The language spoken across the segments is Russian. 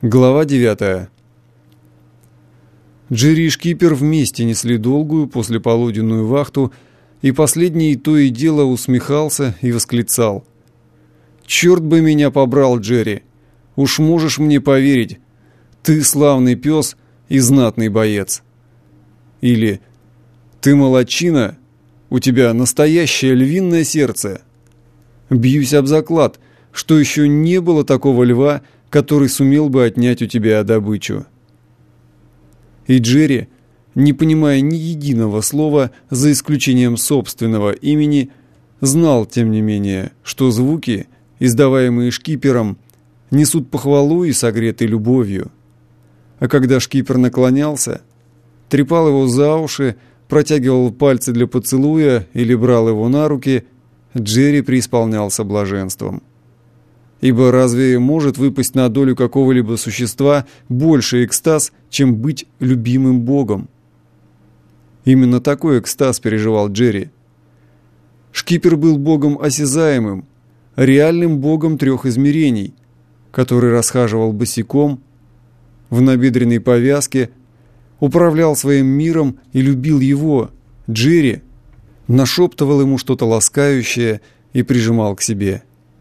Глава 9. Джерри и шкипер вместе несли долгую послеполуденную вахту, и последний то и дело усмехался и восклицал: «Черт бы меня побрал, Джерри! Уж можешь мне поверить, ты славный пес и знатный боец!» Или «Ты молодчина, у тебя настоящее львиное сердце!» Бьюсь об заклад, что еще не было такого льва, который сумел бы отнять у тебя добычу. И Джерри, не понимая ни единого слова, за исключением собственного имени, знал, тем не менее, что звуки, издаваемые шкипером, несут похвалу и согреты любовью. А когда шкипер наклонялся, трепал его за уши, протягивал пальцы для поцелуя или брал его на руки, Джерри преисполнялся блаженством. Ибо разве может выпасть на долю какого-либо существа больше экстаз, чем быть любимым Богом? Именно такой экстаз переживал Джерри. Шкипер был Богом осязаемым, реальным Богом трех измерений, который расхаживал босиком, в набедренной повязке, управлял своим миром и любил его, Джерри, нашептывал ему что-то ласкающее и прижимал к себе.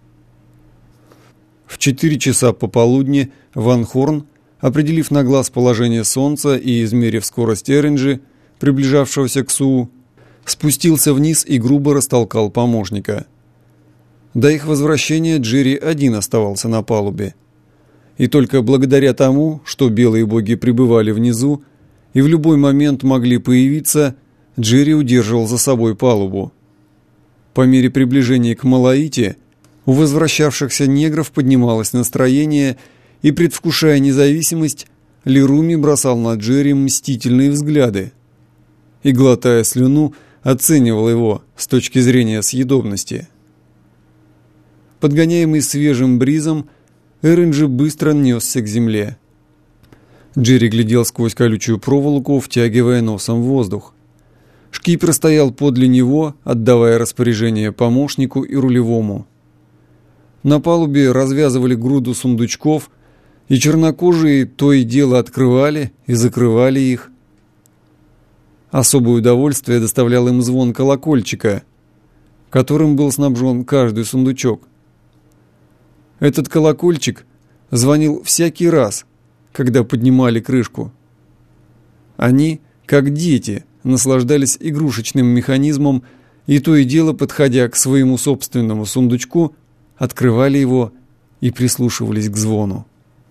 В 4 часа пополудни Ван Хорн, определив на глаз положение солнца и измерив скорость Эринджи, приближавшегося к Суу, спустился вниз и грубо растолкал помощника. До их возвращения Джерри один оставался на палубе. И только благодаря тому, что белые боги пребывали внизу и в любой момент могли появиться, Джерри удерживал за собой палубу. По мере приближения к Малаите у возвращавшихся негров поднималось настроение, и, предвкушая независимость, Леруми бросал на Джерри мстительные взгляды и, глотая слюну, оценивал его с точки зрения съедобности. Подгоняемый свежим бризом, Эринджи быстро несся к земле. Джерри глядел сквозь колючую проволоку, втягивая носом воздух. Шкипер стоял подле него, отдавая распоряжение помощнику и рулевому. На палубе развязывали груду сундучков, и чернокожие то и дело открывали и закрывали их. Особое удовольствие доставлял им звон колокольчика, которым был снабжен каждый сундучок. Этот колокольчик звонил всякий раз, когда поднимали крышку. Они, как дети, наслаждались игрушечным механизмом и то и дело, подходя к своему собственному сундучку, открывали его и прислушивались к звону.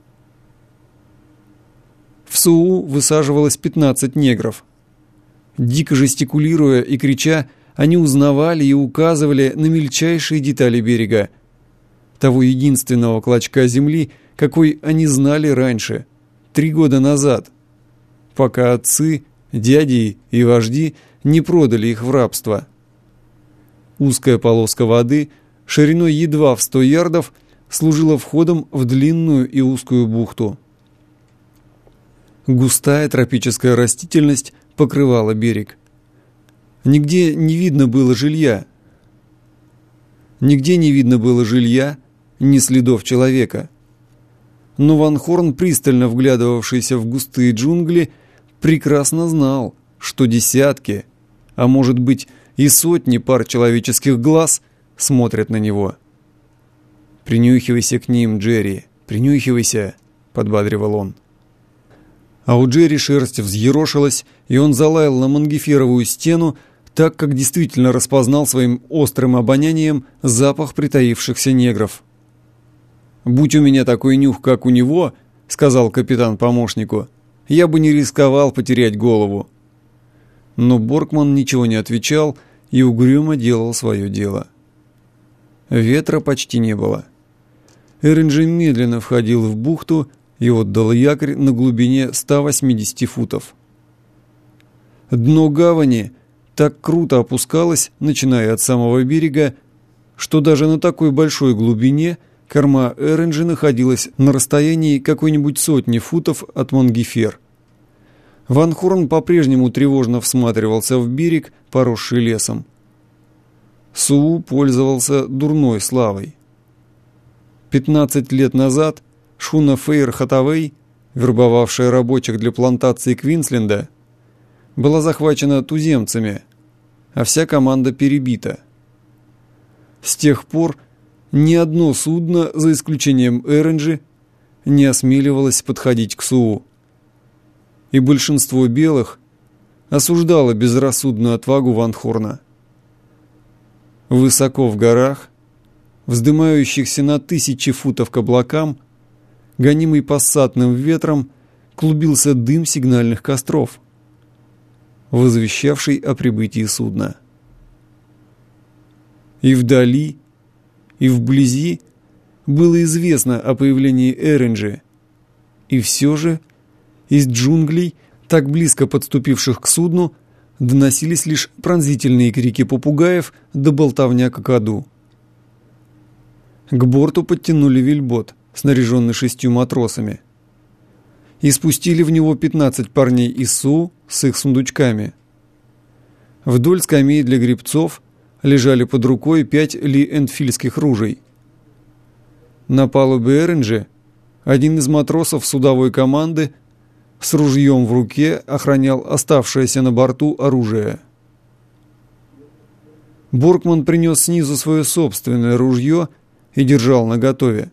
В Суу высаживалось 15 негров. Дико жестикулируя и крича, они узнавали и указывали на мельчайшие детали берега, того единственного клочка земли, какой они знали раньше, 3 года назад, пока отцы, дяди и вожди не продали их в рабство. Узкая полоска воды шириной едва в 100 ярдов служила входом в длинную и узкую бухту. Густая тропическая растительность покрывала берег. Нигде не видно было жилья. Ни следов человека. Но Ван Хорн, пристально вглядывавшийся в густые джунгли, прекрасно знал, что десятки, а может быть и сотни пар человеческих глаз смотрят на него. «Принюхивайся к ним, Джерри, принюхивайся», — подбадривал он. А у Джерри шерсть взъерошилась, и он залаял на мангиферовую стену, так как действительно распознал своим острым обонянием запах притаившихся негров. «Будь у меня такой нюх, как у него, — сказал капитан помощнику, — я бы не рисковал потерять голову». Но Боркман ничего не отвечал и угрюмо делал свое дело. Ветра почти не было. Эринджи медленно входил в бухту и отдал якорь на глубине 180 футов. Дно гавани так круто опускалось, начиная от самого берега, что даже на такой большой глубине корма Эринджи находилась на расстоянии какой-нибудь 100 футов от Мангифер. Ван Хорн по-прежнему тревожно всматривался в берег, поросший лесом. Суу пользовался дурной славой. 15 лет назад шхуна Фейр Хатавей, вербовавшая рабочих для плантации Квинсленда, была захвачена туземцами, а вся команда перебита. С тех пор ни одно судно, за исключением Эренджи, не осмеливалось подходить к Суу. И большинство белых осуждало безрассудную отвагу Ван Хорна. Высоко в горах, вздымающихся на 1000 футов к облакам, гонимый пассатным ветром, клубился дым сигнальных костров, возвещавший о прибытии судна. И вдали, и вблизи было известно о появлении Эренджи, и все же из джунглей, так близко подступивших к судну, доносились лишь пронзительные крики попугаев да болтовня какаду. К борту подтянули вельбот, снаряженный 6 матросами, и спустили в него 15 парней из Суу с их сундучками. Вдоль скамей для гребцов лежали под рукой 5 ли-энфильских ружей. На палубе Эренджи один из матросов судовой команды с ружьем в руке охранял оставшееся на борту оружие. Боркман принес снизу свое собственное ружье и держал наготове.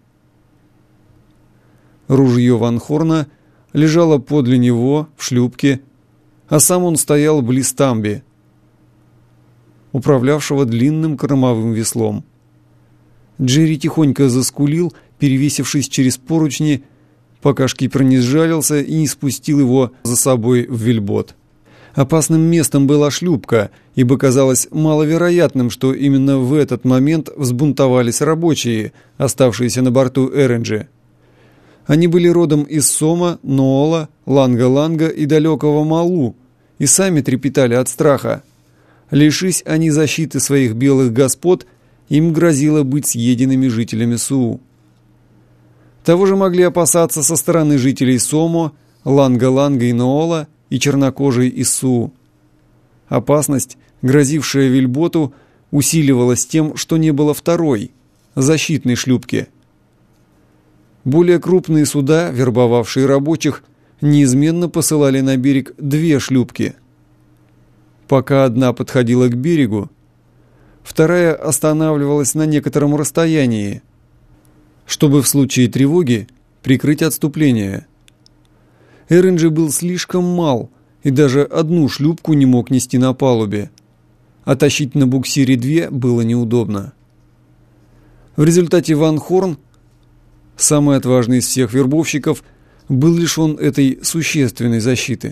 Ружье Ван Хорна лежало подле него в шлюпке, а сам он стоял близ Тамби, управлявшего длинным кормовым веслом. Джерри тихонько заскулил, перевесившись через поручни, пока шкипер не сжалился и не спустил его за собой в вельбот. Опасным местом была шлюпка, ибо казалось маловероятным, что именно в этот момент взбунтовались рабочие, оставшиеся на борту Эренджи. Они были родом из Сома, Ноола, Ланга-Ланга и далекого Малу, и сами трепетали от страха. Лишись они защиты своих белых господ, им грозило быть съеденными жителями Суу. Того же могли опасаться со стороны жителей Сомо, Ланга-Ланга и Ноола и чернокожей из Суу. Опасность, грозившая вельботу, усиливалась тем, что не было второй, защитной шлюпки. Более крупные суда, вербовавшие рабочих, неизменно посылали на берег 2 шлюпки. Пока одна подходила к берегу, вторая останавливалась на некотором расстоянии, чтобы в случае тревоги прикрыть отступление. Эренджи был слишком мал и даже одну шлюпку не мог нести на палубе, а тащить на буксире 2 было неудобно. В результате Ван Хорн, самый отважный из всех вербовщиков, был лишен этой существенной защиты.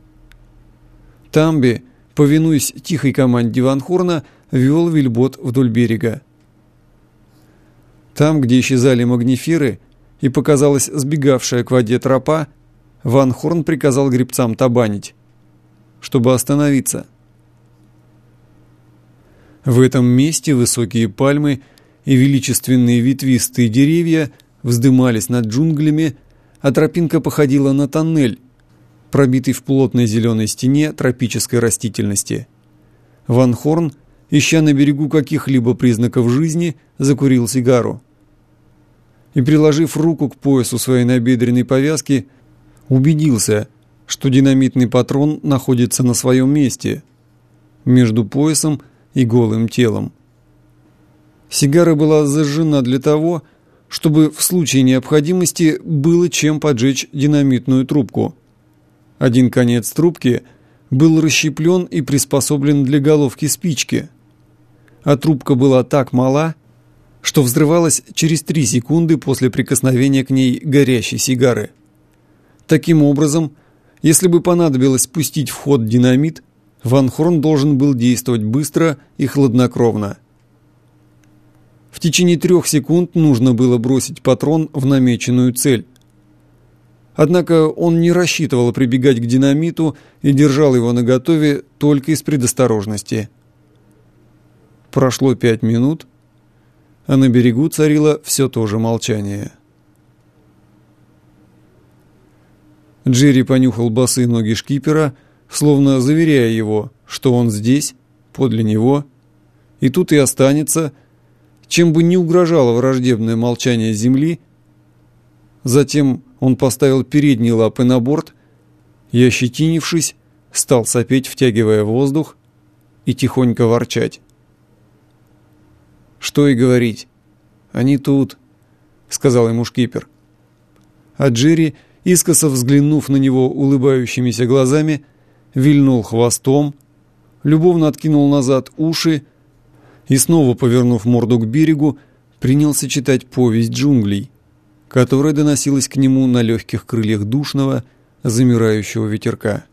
Тамби, повинуясь тихой команде Ван Хорна, вел вельбот вдоль берега. Там, где исчезали магниферы и показалась сбегавшая к воде тропа, Ван Хорн приказал гребцам табанить, чтобы остановиться. В этом месте высокие пальмы и величественные ветвистые деревья вздымались над джунглями, а тропинка походила на тоннель, пробитый в плотной зеленой стене тропической растительности. Ван Хорн, ища на берегу каких-либо признаков жизни, закурил сигару и, приложив руку к поясу своей набедренной повязки, убедился, что динамитный патрон находится на своем месте, между поясом и голым телом. Сигара была зажжена для того, чтобы в случае необходимости было чем поджечь динамитную трубку. Один конец трубки был расщеплен и приспособлен для головки спички, а трубка была так мала, что взрывалась через 3 секунды после прикосновения к ней горящей сигары. Таким образом, если бы понадобилось пустить в ход динамит, Ван Хорн должен был действовать быстро и хладнокровно. В течение 3 секунд нужно было бросить патрон в намеченную цель. Однако он не рассчитывал прибегать к динамиту и держал его наготове только из предосторожности. Прошло 5 минут, а на берегу царило все то же молчание. Джерри понюхал босые ноги шкипера, словно заверяя его, что он здесь, подле него, и тут и останется, чем бы ни угрожало враждебное молчание земли, Затем он поставил передние лапы на борт и, ощетинившись, стал сопеть, втягивая воздух, и тихонько ворчать. «Что и говорить, они тут», — сказал ему шкипер. А Джерри, искоса взглянув на него улыбающимися глазами, вильнул хвостом, любовно откинул назад уши и, снова повернув морду к берегу, принялся читать повесть джунглей, которая доносилась к нему на легких крыльях душного, замирающего ветерка.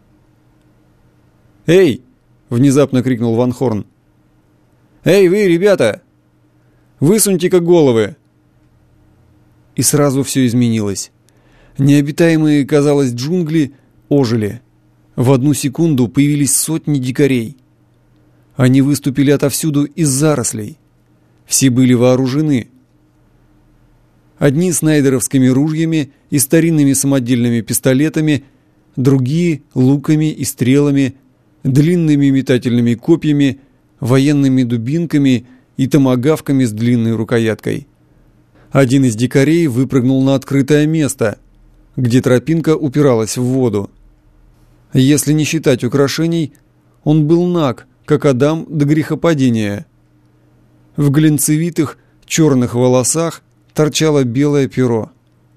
«Эй!» — внезапно крикнул Ван Хорн. «Эй, вы, ребята! Высуньте-ка головы!» И сразу все изменилось. Необитаемые, казалось, джунгли ожили. В одну секунду появились сотни дикарей. Они выступили отовсюду из зарослей. Все были вооружены. Одни снайдеровскими ружьями и старинными самодельными пистолетами, другие — луками и стрелами, длинными метательными копьями, военными дубинками и томагавками с длинной рукояткой. Один из дикарей выпрыгнул на открытое место, где тропинка упиралась в воду. Если не считать украшений, он был наг, как Адам до грехопадения. В глинцевитых черных волосах торчало белое перо.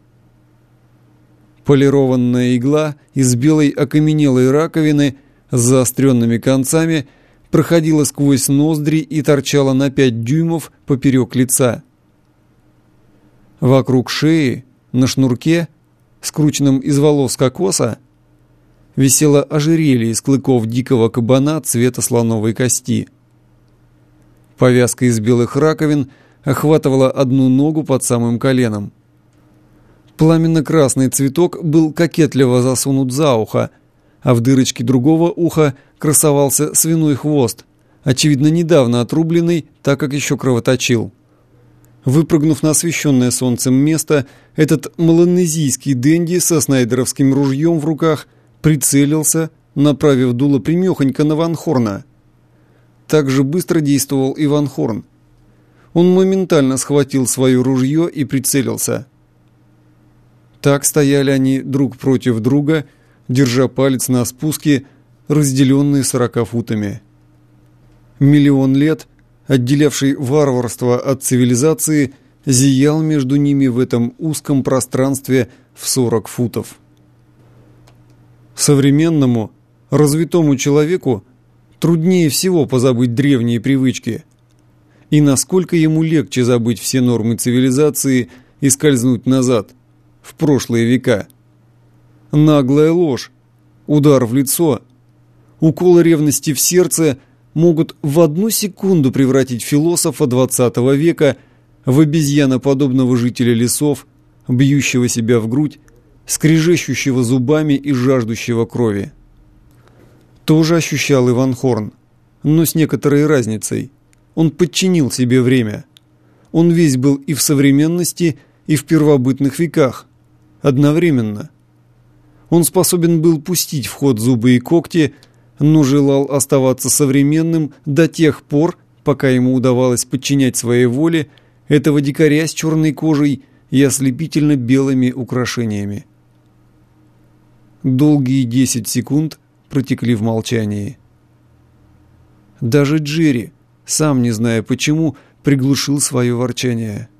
Полированная игла из белой окаменелой раковины с заостренными концами проходила сквозь ноздри и торчала на 5 дюймов поперек лица. Вокруг шеи, на шнурке, скрученном из волос кокоса, висело ожерелье из клыков дикого кабана цвета слоновой кости. Повязка из белых раковин охватывала одну ногу под самым коленом. Пламенно-красный цветок был кокетливо засунут за ухо, а в дырочке другого уха красовался свиной хвост, очевидно, недавно отрубленный, так как еще кровоточил. Выпрыгнув на освещенное солнцем место, этот малонезийский денди со снайдеровским ружьем в руках прицелился, направив дуло примехонько на Ван Хорна. Так же быстро действовал и Ван Хорн. Он моментально схватил свое ружье и прицелился. Так стояли они друг против друга, держа палец на спуске, разделенные 40 футами. Миллион лет, отделявший варварство от цивилизации, зиял между ними в этом узком пространстве в 40 футов. Современному, развитому человеку труднее всего позабыть древние привычки. И насколько ему легче забыть все нормы цивилизации и скользнуть назад, в прошлые века. Наглая ложь, удар в лицо, укол ревности в сердце могут в одну секунду превратить философа 20 века в обезьяноподобного жителя лесов, бьющего себя в грудь, скрежещущего зубами и жаждущего крови. Тоже ощущал и Ван Хорн, но с некоторой разницей. Он подчинил себе время. Он весь был и в современности, и в первобытных веках, одновременно. Он способен был пустить в ход зубы и когти, но желал оставаться современным до тех пор, пока ему удавалось подчинять своей воле этого дикаря с черной кожей и ослепительно белыми украшениями. Долгие 10 секунд протекли в молчании. Даже Джерри, сам не зная почему, приглушил свое ворчание.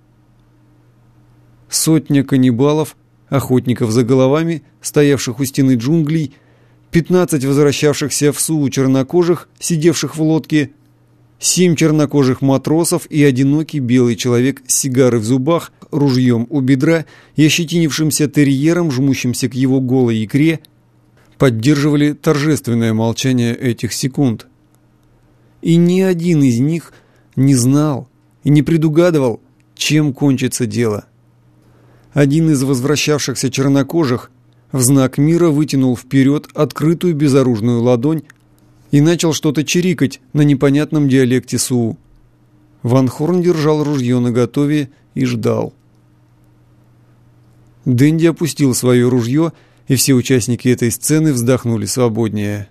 Сотня каннибалов, охотников за головами, стоявших у стены джунглей, 15 возвращавшихся в Суу чернокожих, сидевших в лодке, 7 чернокожих матросов и одинокий белый человек с сигарой в зубах, ружьем у бедра и ощетинившимся терьером, жмущимся к его голой икре, поддерживали торжественное молчание этих секунд. И ни один из них не знал и не предугадывал, чем кончится дело. Один из возвращавшихся чернокожих в знак мира вытянул вперед открытую безоружную ладонь и начал что-то чирикать на непонятном диалекте Суу. Ван Хорн держал ружье наготове и ждал. Дэнди опустил свое ружье, и все участники этой сцены вздохнули свободнее.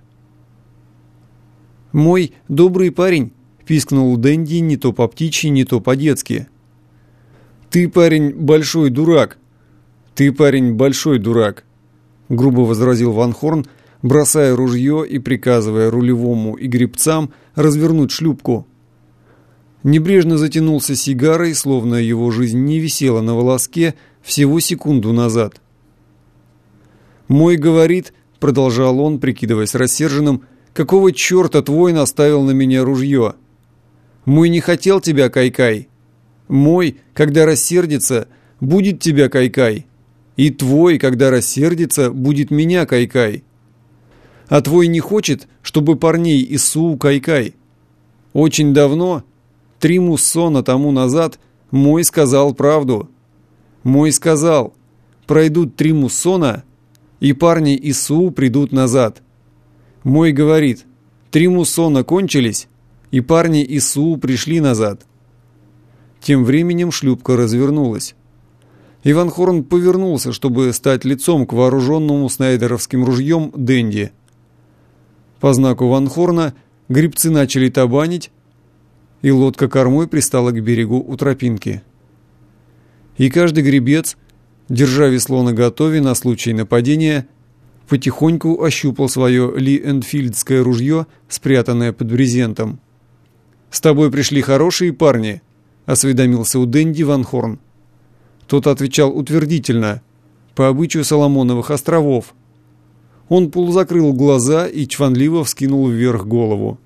«Мой добрый парень», — пискнул Дэнди не то по птичьи, не то по-детски. «Ты, парень, большой дурак», «Ты, парень, большой дурак», — грубо возразил Ван Хорн, бросая ружье и приказывая рулевому и гребцам развернуть шлюпку. Небрежно затянулся сигарой, словно его жизнь не висела на волоске всего секунду назад. «Мой говорит», — продолжал он, прикидываясь рассерженным, — «какого черта твой наставил на меня ружье? Мой не хотел тебя, Кай-Кай. Мой, когда рассердится, будет тебя, Кай-Кай. И твой, когда рассердится, будет меня, Кай-Кай. А твой не хочет, чтобы парней из Суу Кай-Кай. Очень давно, 3 муссона тому назад, мой сказал правду. Мой сказал, пройдут 3 муссона, и парни из Суу придут назад. Мой говорит, 3 муссона кончились, и парни из Суу пришли назад». Тем временем шлюпка развернулась. Ван Хорн повернулся, чтобы стать лицом к вооруженному снайдеровским ружьем Дэнди. По знаку Ван Хорна гребцы начали табанить, и лодка кормой пристала к берегу у тропинки. И каждый гребец, держа весло наготове на случай нападения, потихоньку ощупал свое Ли-Энфилдское ружье, спрятанное под брезентом. «С тобой пришли хорошие парни?» — осведомился у Дэнди Ван Хорн. Тот отвечал утвердительно, по обычаю Соломоновых островов. Он полузакрыл глаза и чванливо вскинул вверх голову.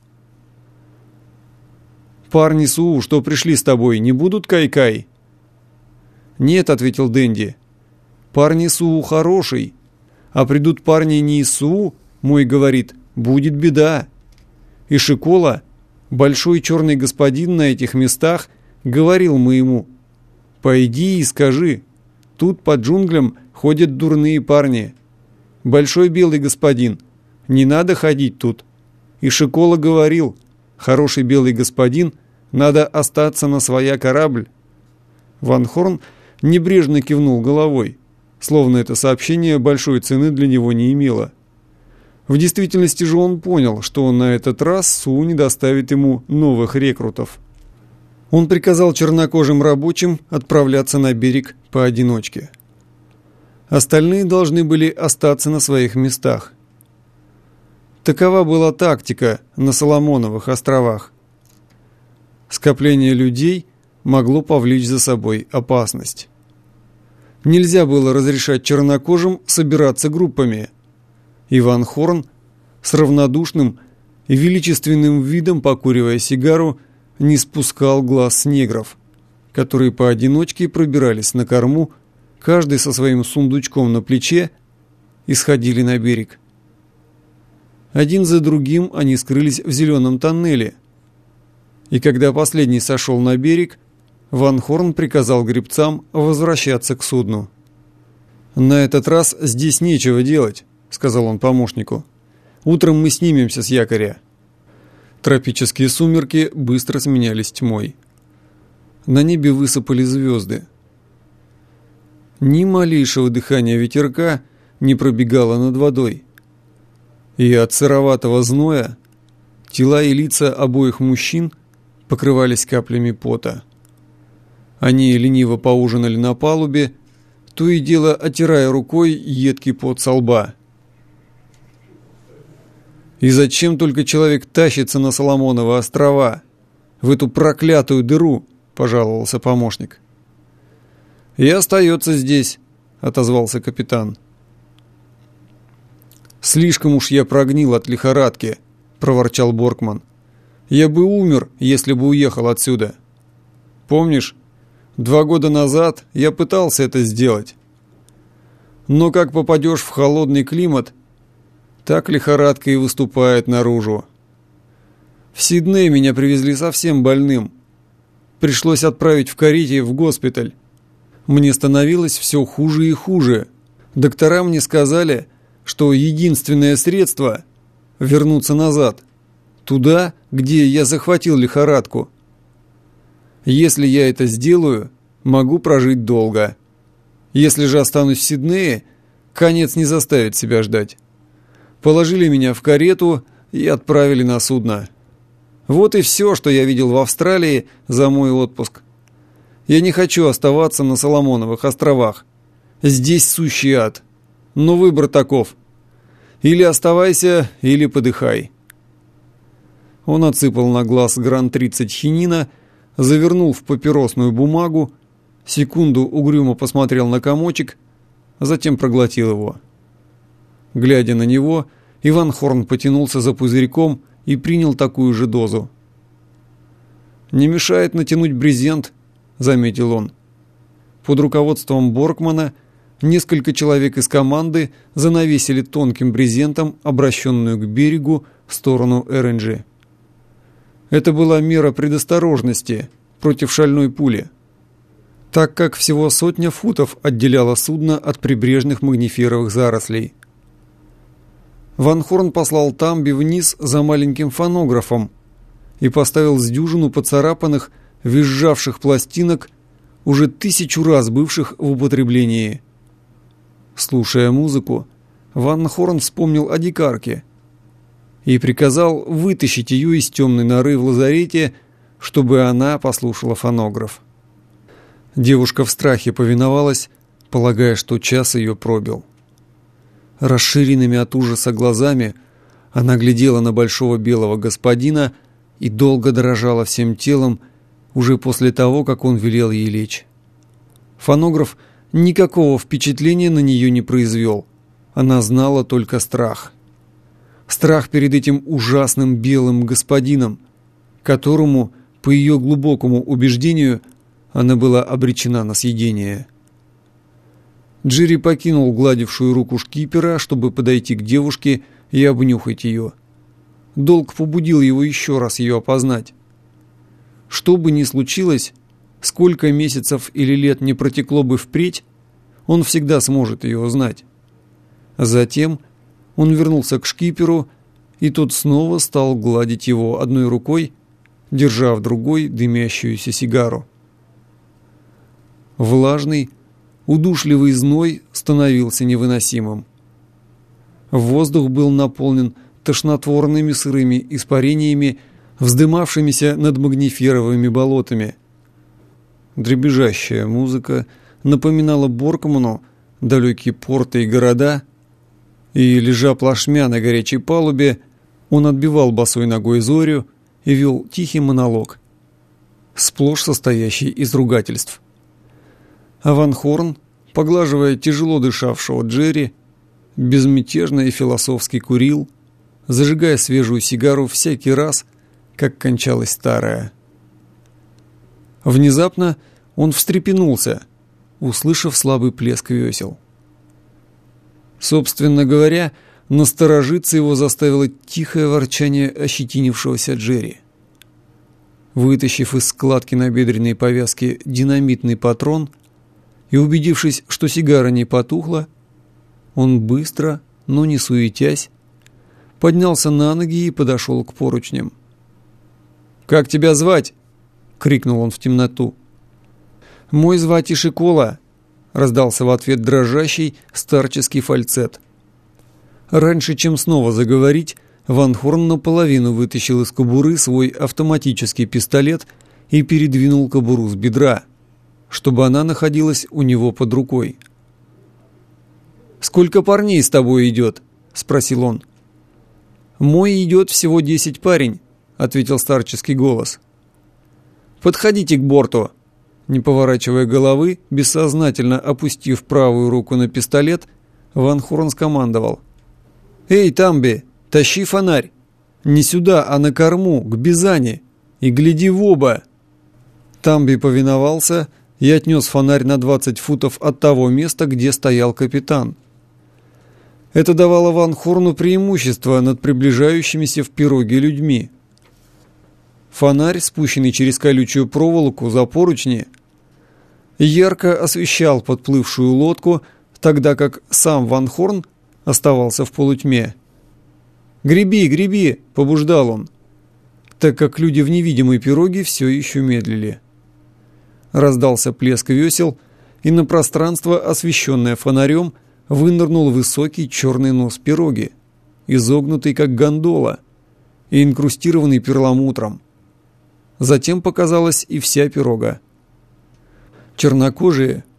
«Парни Суу, что пришли с тобой, не будут Кай-Кай?» «Нет», — ответил Дэнди. «Парни Суу хороший, а придут парни не из Суу, мой говорит, будет беда. И Шикола, большой черный господин на этих местах, говорил моему: пойди и скажи, тут по джунглям ходят дурные парни. Большой белый господин, не надо ходить тут. И Шикола говорил: хороший белый господин, надо остаться на своя корабль». Ван Хорн небрежно кивнул головой, словно это сообщение большой цены для него не имело. В действительности же он понял, что на этот раз Суу не доставит ему новых рекрутов. Он приказал чернокожим рабочим отправляться на берег поодиночке. Остальные должны были остаться на своих местах. Такова была тактика на Соломоновых островах. Скопление людей могло повлечь за собой опасность. Нельзя было разрешать чернокожим собираться группами. Ван Хорн с равнодушным и величественным видом, покуривая сигару, не спускал глаз с негров, которые поодиночке пробирались на корму, каждый со своим сундучком на плече, и сходили на берег. Один за другим они скрылись в зеленом тоннеле. И когда последний сошел на берег, Ван Хорн приказал гребцам возвращаться к судну. «На этот раз здесь нечего делать», — сказал он помощнику. «Утром мы снимемся с якоря». Тропические сумерки быстро сменялись тьмой. На небе высыпали звезды. Ни малейшего дыхания ветерка не пробегало над водой. И от сыроватого зноя тела и лица обоих мужчин покрывались каплями пота. Они лениво поужинали на палубе, то и дело оттирая рукой едкий пот со лба. «И зачем только человек тащится на Соломоновы острова, в эту проклятую дыру?» — пожаловался помощник. «И остается здесь», — отозвался капитан. «Слишком уж я прогнил от лихорадки», — проворчал Боркман. «Я бы умер, если бы уехал отсюда. Помнишь, 2 года назад я пытался это сделать. Но как попадешь в холодный климат, так лихорадка и выступает наружу. В Сидней меня привезли совсем больным. Пришлось отправить в карете в госпиталь. Мне становилось все хуже и хуже. Доктора мне сказали, что единственное средство — вернуться назад, туда, где я захватил лихорадку. Если я это сделаю, могу прожить долго. Если же останусь в Сиднее, конец не заставит себя ждать. Положили меня в карету и отправили на судно. Вот и все, что я видел в Австралии за мой отпуск. Я не хочу оставаться на Соломоновых островах. Здесь сущий ад. Но выбор таков. Или оставайся, или подыхай». Он отсыпал на глаз гран-30 хинина, завернул в папиросную бумагу, секунду угрюмо посмотрел на комочек, затем проглотил его. Глядя на него, Иван Хорн потянулся за пузырьком и принял такую же дозу. «Не мешает натянуть брезент», — заметил он. Под руководством Боркмана несколько человек из команды занавесили тонким брезентом обращенную к берегу сторону РНЖ. Это была мера предосторожности против шальной пули, так как всего 100 футов отделяло судно от прибрежных магниферовых зарослей. Ван Хорн послал Тамби вниз за маленьким фонографом и поставил с дюжину поцарапанных, визжавших пластинок, уже 1000 раз бывших в употреблении. Слушая музыку, Ван Хорн вспомнил о дикарке и приказал вытащить ее из темной норы в лазарете, чтобы она послушала фонограф. Девушка в страхе повиновалась, полагая, что час ее пробил. Расширенными от ужаса глазами она глядела на большого белого господина и долго дрожала всем телом уже после того, как он велел ей лечь. Фонограф никакого впечатления на нее не произвел. Она знала только страх. Страх перед этим ужасным белым господином, которому, по ее глубокому убеждению, она была обречена на съедение. Джерри покинул гладившую руку шкипера, чтобы подойти к девушке и обнюхать ее. Долг побудил его еще раз ее опознать. Что бы ни случилось, сколько месяцев или лет не протекло бы впредь, он всегда сможет ее узнать. Затем он вернулся к шкиперу, и тот снова стал гладить его одной рукой, держа в другой дымящуюся сигару. Влажный, удушливый зной становился невыносимым. Воздух был наполнен тошнотворными сырыми испарениями, вздымавшимися над магниферовыми болотами. Дребезжащая музыка напоминала Боркману далекие порты и города, и, лежа плашмя на горячей палубе, он отбивал босой ногой зорю и вел тихий монолог, сплошь состоящий из ругательств. А Ван Хорн, поглаживая тяжело дышавшего Джерри, безмятежно и философски курил, зажигая свежую сигару всякий раз, как кончалась старая. Внезапно он встрепенулся, услышав слабый плеск весел. Собственно говоря, насторожиться его заставило тихое ворчание ощетинившегося Джерри. Вытащив из складки набедренной повязки динамитный патрон и убедившись, что сигара не потухла, он быстро, но не суетясь, поднялся на ноги и подошел к поручням. «Как тебя звать?» — крикнул он в темноту. «Мой звать Ишикола», — раздался в ответ дрожащий старческий фальцет. Раньше, чем снова заговорить, Ван Хорн наполовину вытащил из кобуры свой автоматический пистолет и передвинул кобуру с бедра, чтобы она находилась у него под рукой. «Сколько парней с тобой идет?» — спросил он. «Мой идет всего 10 парень», — ответил старческий голос. «Подходите к борту». Не поворачивая головы, бессознательно опустив правую руку на пистолет, Ван Хорн скомандовал: «Эй, Тамби, тащи фонарь! Не сюда, а на корму, к Бизани, и гляди в оба!» Тамби повиновался и отнес фонарь на 20 футов от того места, где стоял капитан. Это давало Ван Хорну преимущество над приближающимися в пироге людьми. Фонарь, спущенный через колючую проволоку за поручни, ярко освещал подплывшую лодку, тогда как сам Ван Хорн оставался в полутьме. «Греби, греби!» — побуждал он, так как люди в невидимой пироге все еще медлили. Раздался плеск весел, и на пространство, освещенное фонарем, вынырнул высокий черный нос пироги, изогнутый как гондола и инкрустированный перламутром. Затем показалась и вся пирога. Чернокожие,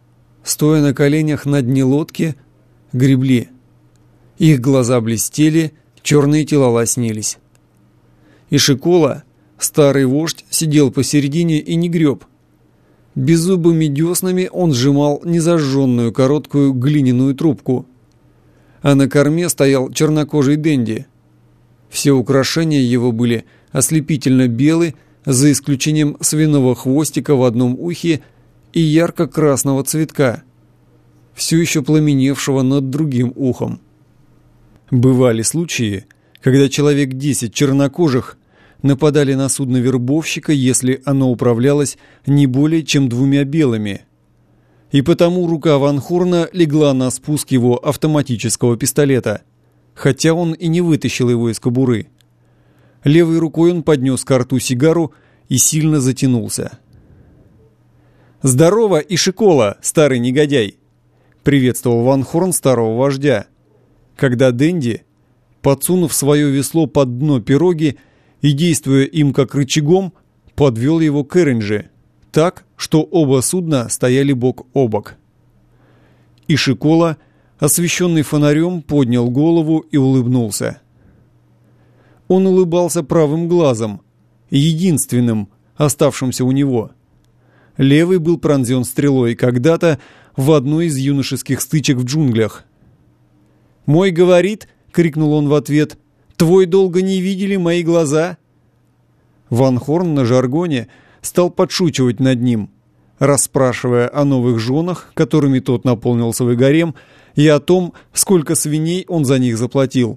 стоя на коленях на дне лодки, гребли. Их глаза блестели, черные тела лоснились. Ишикола, старый вождь, сидел посередине и не греб. Беззубыми деснами он сжимал незажженную короткую глиняную трубку. А на корме стоял чернокожий денди. Все украшения его были ослепительно белы, за исключением свиного хвостика в одном ухе и ярко-красного цветка, все еще пламеневшего над другим ухом. Бывали случаи, когда человек 10 чернокожих нападали на судно вербовщика, если оно управлялось не более чем 2 белыми. И потому рука Ван Хорна легла на спуск его автоматического пистолета, хотя он и не вытащил его из кобуры. Левой рукой он поднес ко рту сигару и сильно затянулся. «Здорово, Ишикола, старый негодяй!» — приветствовал Ван Хорн старого вождя, когда Денди, подсунув свое весло под дно пироги и действуя им как рычагом, подвел его к Эринджи, так, что оба судна стояли бок о бок. Ишикола, освещенный фонарем, поднял голову и улыбнулся. Он улыбался правым глазом, единственным, оставшимся у него. Левый был пронзен стрелой когда-то в одной из юношеских стычек в джунглях. «Мой говорит», — крикнул он в ответ, — «твой долго не видели мои глаза?» Ван Хорн на жаргоне стал подшучивать над ним, расспрашивая о новых женах, которыми тот наполнил свой гарем, и о том, сколько свиней он за них заплатил.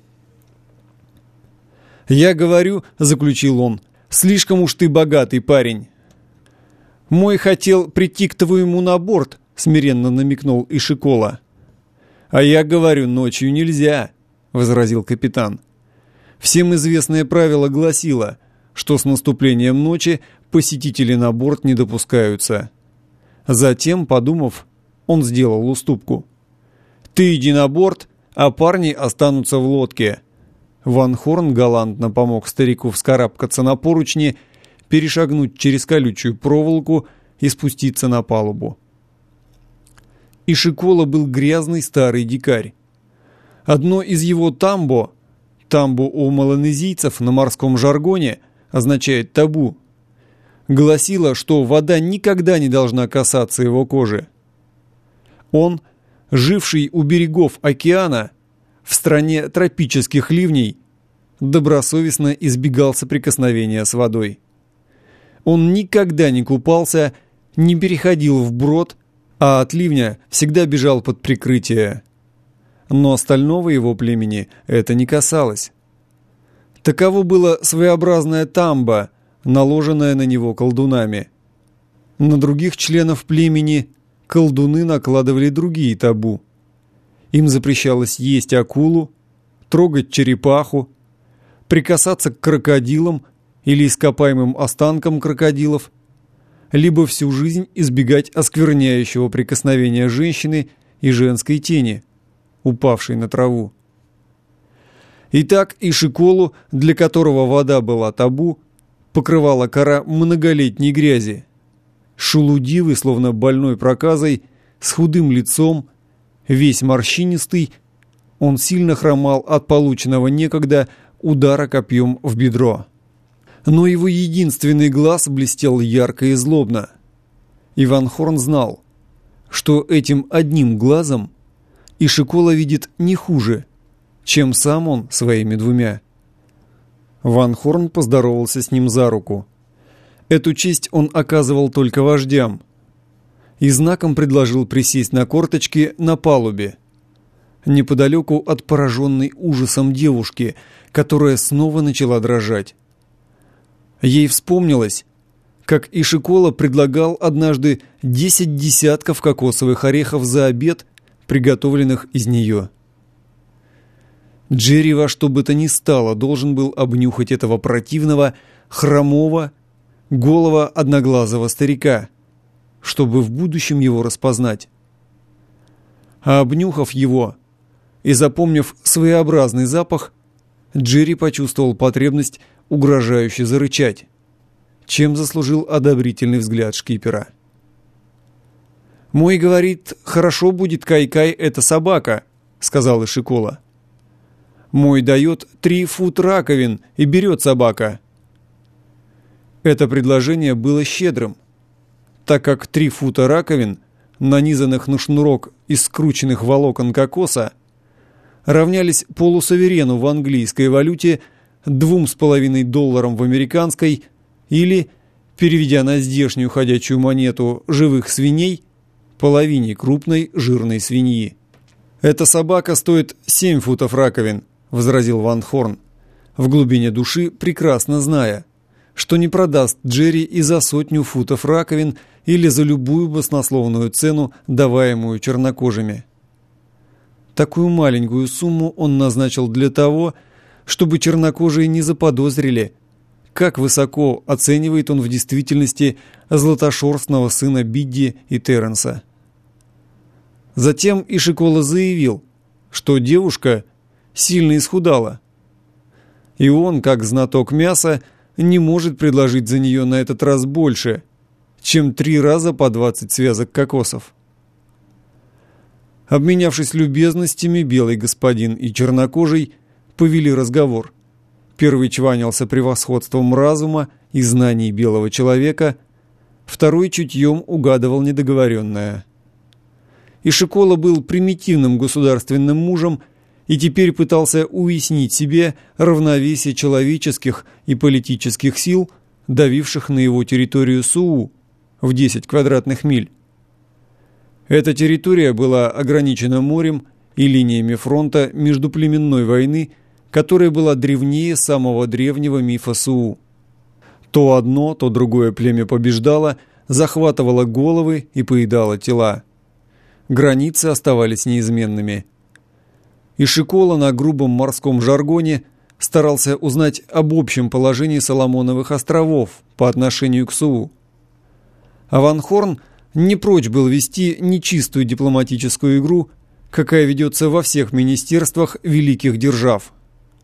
«Я говорю», — заключил он, — «слишком уж ты богатый парень». «Мой хотел прийти к твоему на борт», — смиренно намекнул Ишикола. «А я говорю, ночью нельзя», — возразил капитан. Всем известное правило гласило, что с наступлением ночи посетители на борт не допускаются. Затем, подумав, он сделал уступку. «Ты иди на борт, а парни останутся в лодке». Ван Хорн галантно помог старику вскарабкаться на поручни, перешагнуть через колючую проволоку и спуститься на палубу. Ишикола был грязный старый дикарь. Одно из его тамбо у малонезийцев на морском жаргоне означает табу, гласило, что вода никогда не должна касаться его кожи. Он, живший у берегов океана, в стране тропических ливней, добросовестно избегал соприкосновения с водой. Он никогда не купался, не переходил вброд, а от ливня всегда бежал под прикрытие. Но остального его племени это не касалось. Таково было своеобразное тамбо, наложенное на него колдунами. На других членов племени колдуны накладывали другие табу. Им запрещалось есть акулу, трогать черепаху, прикасаться к крокодилам или ископаемым останкам крокодилов, либо всю жизнь избегать оскверняющего прикосновения женщины и женской тени, упавшей на траву. Итак, Ишиколу, для которого вода была табу, покрывала кора многолетней грязи. Шелудивый, словно больной проказой, с худым лицом, весь морщинистый, он сильно хромал от полученного некогда удара копьем в бедро. Но его единственный глаз блестел ярко и злобно. И Ван Хорн знал, что этим одним глазом Ишикола видит не хуже, чем сам он своими 2. Ван Хорн поздоровался с ним за руку. Эту честь он оказывал только вождям. И знаком предложил присесть на корточки на палубе, неподалеку от пораженной ужасом девушки, которая снова начала дрожать. Ей вспомнилось, как Ишикола предлагал однажды 10 десятков кокосовых орехов за обед, приготовленных из нее. Джерри во что бы то ни стало должен был обнюхать этого противного, хромого, голого одноглазого старика, чтобы в будущем его распознать. А обнюхав его и запомнив своеобразный запах, Джерри почувствовал потребность угрожающе зарычать, чем заслужил одобрительный взгляд шкипера. «Мой говорит, хорошо будет Кай-Кай эта собака», — сказал Ишикола. «Мой дает 3 фут раковин и берет собака». Это предложение было щедрым, так как 3 фута раковин, нанизанных на шнурок из скрученных волокон кокоса, равнялись полусаверену в английской валюте, $2,5 в американской или, переведя на здешнюю ходячую монету живых свиней, половине крупной жирной свиньи. «Эта собака стоит 7 футов раковин», — возразил Ван Хорн, в глубине души прекрасно зная, что не продаст Джерри и за 100 футов раковин или за любую баснословную цену, даваемую чернокожими. Такую маленькую сумму он назначил для того, чтобы чернокожие не заподозрили, как высоко оценивает он в действительности златошерстного сына Бидди и Терренса. Затем Ишикола заявил, что девушка сильно исхудала, и он, как знаток мяса, не может предложить за нее на этот раз больше, чем 3 раза по 20 связок кокосов. Обменявшись любезностями, белый господин и чернокожий повели разговор. Первый чванился превосходством разума и знаний белого человека, второй чутьем угадывал недоговоренное. Ишикола был примитивным государственным мужем и теперь пытался уяснить себе равновесие человеческих и политических сил, давивших на его территорию Суу в 10 квадратных миль. Эта территория была ограничена морем и линиями фронта междуплеменной войны, которая была древнее самого древнего мифа Суу. То одно, то другое племя побеждало, захватывало головы и поедало тела. Границы оставались неизменными. Ишикола на грубом морском жаргоне старался узнать об общем положении Соломоновых островов по отношению к Суу. А Ван Хорн не прочь был вести нечистую дипломатическую игру, какая ведется во всех министерствах великих держав.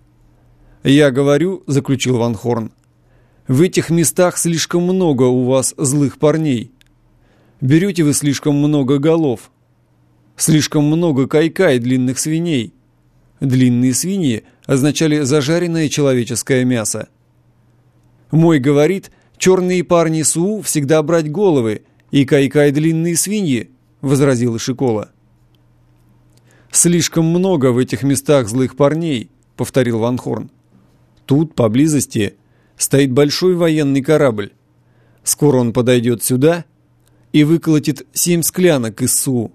«Я говорю, — заключил Ван Хорн, — в этих местах слишком много у вас злых парней. Берете вы слишком много голов. Слишком много кайкай длинных свиней. Длинные свиньи означали зажаренное человеческое мясо. Мой говорит, черные парни Суу всегда брать головы, и кайкай длинные свиньи, — возразил Ишикола. «Слишком много в этих местах злых парней», — повторил Ван Хорн. «Тут, поблизости, стоит большой военный корабль. Скоро он подойдет сюда и выколотит 7 склянок из Суу».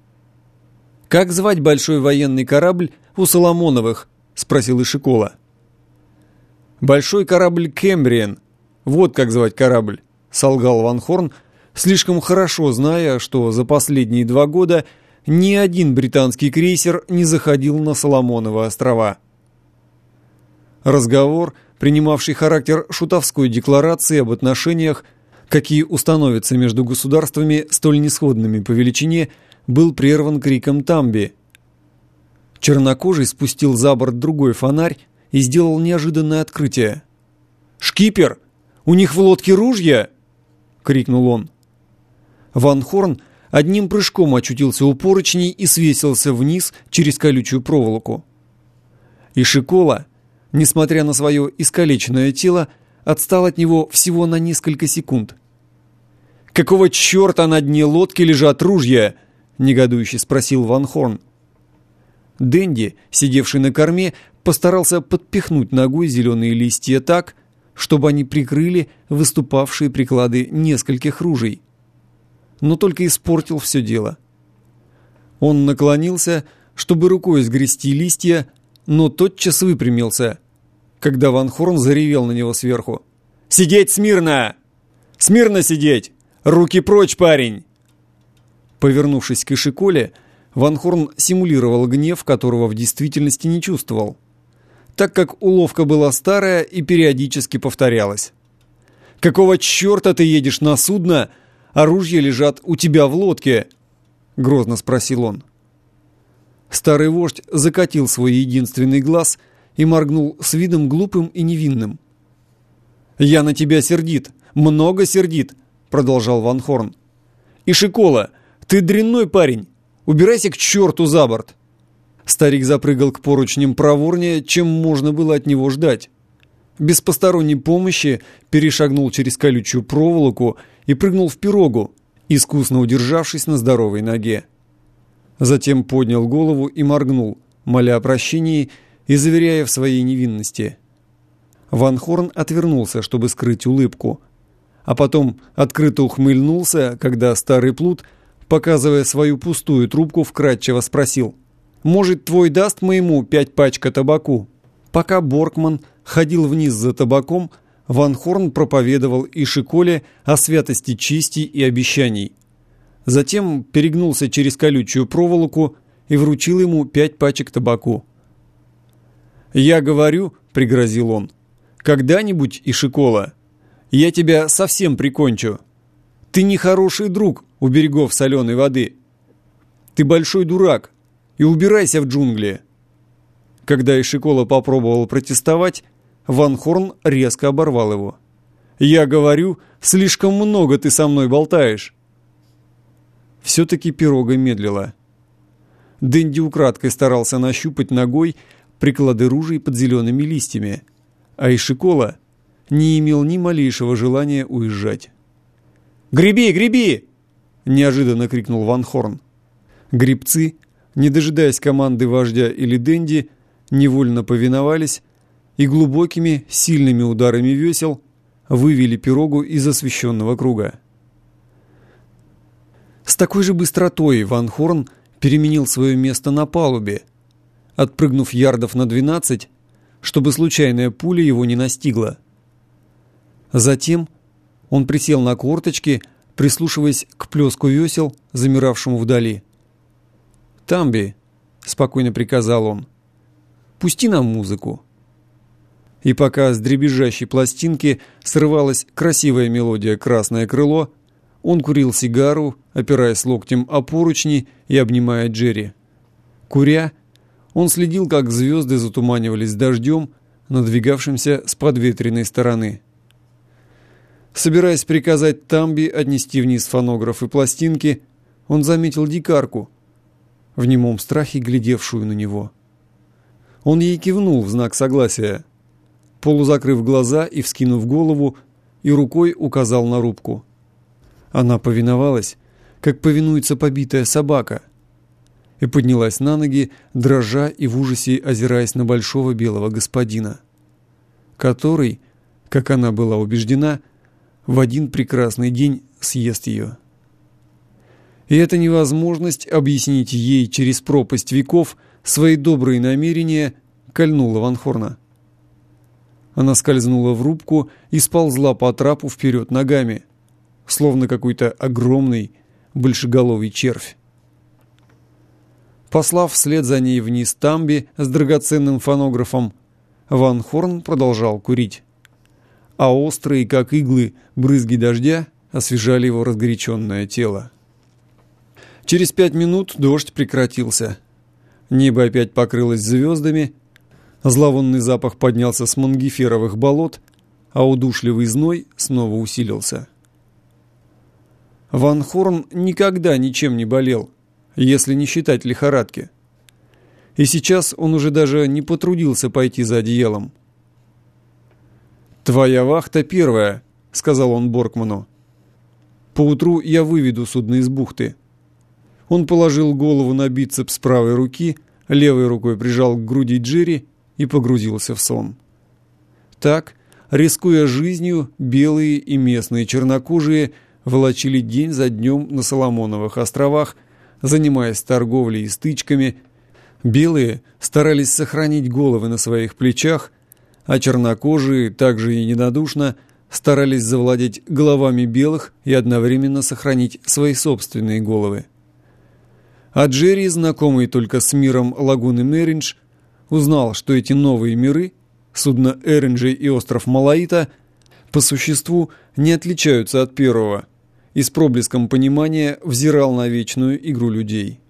«Как звать большой военный корабль у Соломоновых?» — спросил Ишикола. «Большой корабль Кембриен. Вот как звать корабль», — солгал Ван Хорн, слишком хорошо зная, что за последние 2 года ни один британский крейсер не заходил на Соломоновы острова. Разговор, принимавший характер шутовской декларации об отношениях, какие установятся между государствами столь несходными по величине, был прерван криком Тамби. Чернокожий спустил за борт другой фонарь и сделал неожиданное открытие. «Шкипер, у них в лодке ружья!» — крикнул он. Ван Хорн одним прыжком очутился у поручней и свесился вниз через колючую проволоку. Ишикола, несмотря на свое искалеченное тело, отстал от него всего на несколько секунд. «Какого черта на дне лодки лежат ружья?» — негодующе спросил Ван Хорн. Дэнди, сидевший на корме, постарался подпихнуть ногой зеленые листья так, чтобы они прикрыли выступавшие приклады нескольких ружей. Но только испортил все дело. Он наклонился, чтобы рукой сгрести листья, но тотчас выпрямился, когда Ван Хорн заревел на него сверху. «Сидеть смирно! Смирно сидеть! Руки прочь, парень!» Повернувшись к Ишиколе, Ван Хорн симулировал гнев, которого в действительности не чувствовал, так как уловка была старая и периодически повторялась. «Какого черта ты едешь на судно, а ружья лежат у тебя в лодке?» — грозно спросил он. Старый вождь закатил свой единственный глаз и моргнул с видом глупым и невинным. «Я на тебя сердит, много сердит», — продолжал Ван Хорн. «Ишикола, Ты дрянной парень! Убирайся к черту за борт!» Старик запрыгал к поручням проворнее, чем можно было от него ждать. Без посторонней помощи перешагнул через колючую проволоку и прыгнул в пирогу, искусно удержавшись на здоровой ноге. Затем поднял голову и моргнул, моля о прощении и заверяя в своей невинности. Ван Хорн отвернулся, чтобы скрыть улыбку, а потом открыто ухмыльнулся, когда старый плут, показывая свою пустую трубку, вкратчиво спросил: «Может, твой даст моему 5 пачка табаку?» Пока Боркман ходил вниз за табаком, Ван Хорн проповедовал Ишиколе о святости чести и обещаний. Затем перегнулся через колючую проволоку и вручил ему 5 пачек табаку. «Я говорю, — пригрозил он, — когда-нибудь, Ишикола, я тебя совсем прикончу. Ты не хороший друг у берегов соленой воды. Ты большой дурак, и убирайся в джунгли». Когда Ишикола попробовал протестовать, Ван Хорн резко оборвал его. «Я говорю, слишком много ты со мной болтаешь». Все-таки пирога медлила. Дэнди украдкой старался нащупать ногой приклады ружей под зелеными листьями, а Ишикола не имел ни малейшего желания уезжать. «Греби, греби!» — неожиданно крикнул Ван Хорн. Гребцы, не дожидаясь команды вождя или Дэнди, невольно повиновались и глубокими, сильными ударами весел вывели пирогу из освещенного круга. С такой же быстротой Ван Хорн переменил свое место на палубе, отпрыгнув ярдов на 12, чтобы случайная пуля его не настигла. Затем он присел на корточки, прислушиваясь к плеску весел, замиравшему вдали. «Тамби», — спокойно приказал он, — «пусти нам музыку». И пока с дребезжащей пластинки срывалась красивая мелодия «Красное крыло», он курил сигару, опираясь локтем о поручни и обнимая Джерри. Куря, он следил, как звезды затуманивались дождем, надвигавшимся с подветренной стороны. Собираясь приказать Тамби отнести вниз фонограф и пластинки, он заметил дикарку, в немом страхе глядевшую на него. Он ей кивнул в знак согласия, полузакрыв глаза и вскинув голову, и рукой указал на рубку. Она повиновалась, как повинуется побитая собака, и поднялась на ноги, дрожа и в ужасе озираясь на большого белого господина, который, как она была убеждена, в один прекрасный день съест ее. И эта невозможность объяснить ей через пропасть веков свои добрые намерения кольнула Ван Хорна. Она скользнула в рубку и сползла по трапу вперед ногами, словно какой-то огромный большеголовый червь. Послав вслед за ней вниз Тамби с драгоценным фонографом, Ван Хорн продолжал курить, а острые, как иглы, брызги дождя освежали его разгоряченное тело. Через 5 минут дождь прекратился. Небо опять покрылось звездами, зловонный запах поднялся с мангиферовых болот, а удушливый зной снова усилился. Ван Хорн никогда ничем не болел, если не считать лихорадки. И сейчас он уже даже не потрудился пойти за одеялом. «Твоя вахта первая», — сказал он Боркману. «Поутру я выведу судно из бухты». Он положил голову на бицепс правой руки, левой рукой прижал к груди Джерри и погрузился в сон. Так, рискуя жизнью, белые и местные чернокожие волочили день за днем на Соломоновых островах, занимаясь торговлей и стычками. Белые старались сохранить головы на своих плечах, а чернокожие также и недодушно старались завладеть головами белых и одновременно сохранить свои собственные головы. А Джерри, знакомый только с миром лагуны Мериндж, узнал, что эти новые миры, судно Эринджи и остров Малаита, по существу не отличаются от первого, и с проблеском понимания взирал на вечную игру людей.